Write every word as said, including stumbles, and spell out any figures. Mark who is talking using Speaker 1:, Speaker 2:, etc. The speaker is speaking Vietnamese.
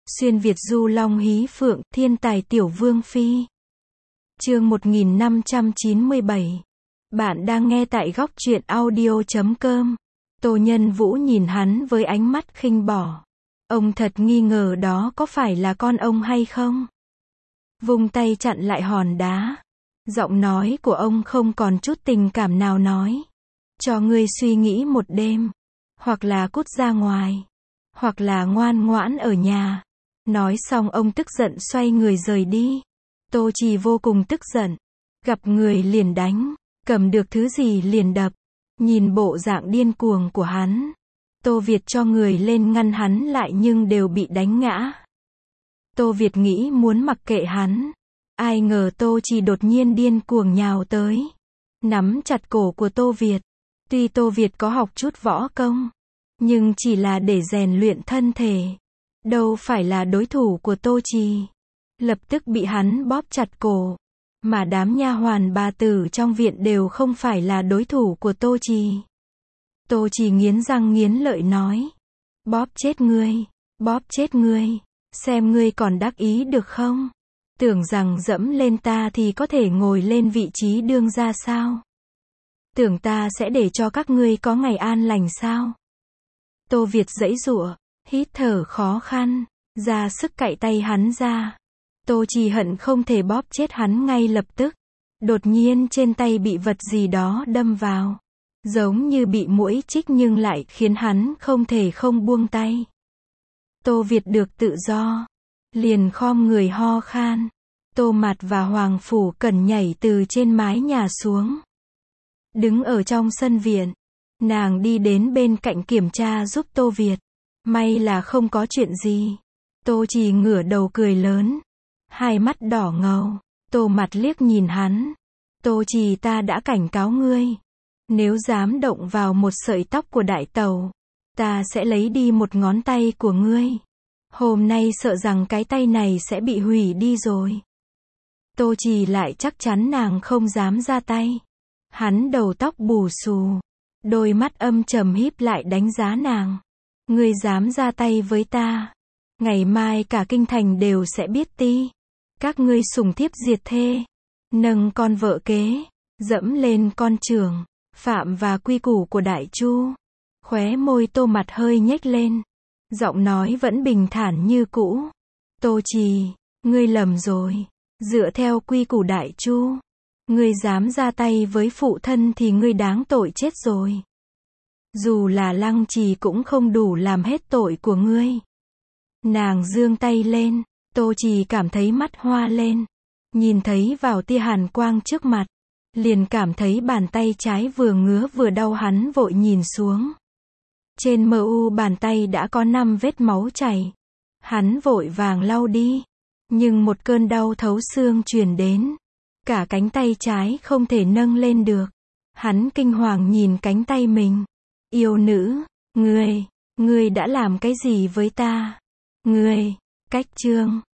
Speaker 1: Xuyên Việt du long hí phượng, thiên tài tiểu vương phi. Chương một nghìn năm trăm chín mươi bảy. Bạn đang nghe tại góc truyện audio chấm com. Tô Nhân Vũ nhìn hắn với ánh mắt khinh bỏ. Ông thật nghi ngờ đó có phải là con ông hay không? Vung tay chặn lại hòn đá. Giọng nói của ông không còn chút tình cảm nào nói. Cho ngươi suy nghĩ một đêm. Hoặc là cút ra ngoài. Hoặc là ngoan ngoãn ở nhà. Nói xong ông tức giận xoay người rời đi. Tô Trì vô cùng tức giận. Gặp người liền đánh. Cầm được thứ gì liền đập. Nhìn bộ dạng điên cuồng của hắn. Tô Việt cho người lên ngăn hắn lại nhưng đều bị đánh ngã. Tô Việt nghĩ muốn mặc kệ hắn. Ai ngờ Tô Trì đột nhiên điên cuồng nhào tới. Nắm chặt cổ của Tô Việt. Tuy Tô Việt có học chút võ công. Nhưng chỉ là để rèn luyện thân thể. Đâu phải là đối thủ của Tô Trì. Lập tức bị hắn bóp chặt cổ. Mà đám nha hoàn bà tử trong viện đều không phải là đối thủ của Tô Trì. Tô Trì nghiến răng nghiến lợi nói. Bóp chết ngươi. Bóp chết ngươi. Xem ngươi còn đắc ý được không? Tưởng rằng dẫm lên ta thì có thể ngồi lên vị trí đương gia sao? Tưởng ta sẽ để cho các ngươi có ngày an lành sao? Tô Việt giãy giụa, hít thở khó khăn, ra sức cạy tay hắn ra. Tô Trì hận không thể bóp chết hắn ngay lập tức. Đột nhiên trên tay bị vật gì đó đâm vào. Giống như bị muỗi chích nhưng lại khiến hắn không thể không buông tay. Tô Việt được tự do. Liền khom người ho khan. Tô Mạt và Hoàng Phủ Cẩn nhảy từ trên mái nhà xuống. Đứng ở trong sân viện. Nàng đi đến bên cạnh kiểm tra giúp Tô Việt. May là không có chuyện gì. Tô Trì ngửa đầu cười lớn. Hai mắt đỏ ngầu. Tô Mạt liếc nhìn hắn. Tô Trì, ta đã cảnh cáo ngươi. Nếu dám động vào một sợi tóc của đại tẩu, ta sẽ lấy đi một ngón tay của ngươi. Hôm nay sợ rằng cái tay này sẽ bị hủy đi rồi. Tô Trì lại chắc chắn nàng không dám ra tay. Hắn đầu tóc bù xù. Đôi mắt âm trầm híp lại đánh giá nàng. Ngươi dám ra tay với ta. Ngày mai cả kinh thành đều sẽ biết ti. Các ngươi sủng thiếp diệt thê. Nâng con vợ kế. Dẫm lên con trưởng. Phạm và quy củ của Đại Chu. Khóe môi Tô Mạt hơi nhếch lên. Giọng nói vẫn bình thản như cũ. Tô Trì, ngươi lầm rồi. Dựa theo quy củ Đại Chu. Ngươi dám ra tay với phụ thân thì ngươi đáng tội chết rồi. Dù là Lăng Trì cũng không đủ làm hết tội của ngươi. Nàng giương tay lên. Tô Trì cảm thấy mắt hoa lên. Nhìn thấy vào tia hàn quang trước mặt. Liền cảm thấy bàn tay trái vừa ngứa vừa đau, hắn vội nhìn xuống. Trên mờ u bàn tay đã có năm vết máu chảy. Hắn vội vàng lau đi. Nhưng một cơn đau thấu xương truyền đến. Cả cánh tay trái không thể nâng lên được. Hắn kinh hoàng nhìn cánh tay mình. Yêu nữ, ngươi, ngươi đã làm cái gì với ta? Ngươi, cách chương.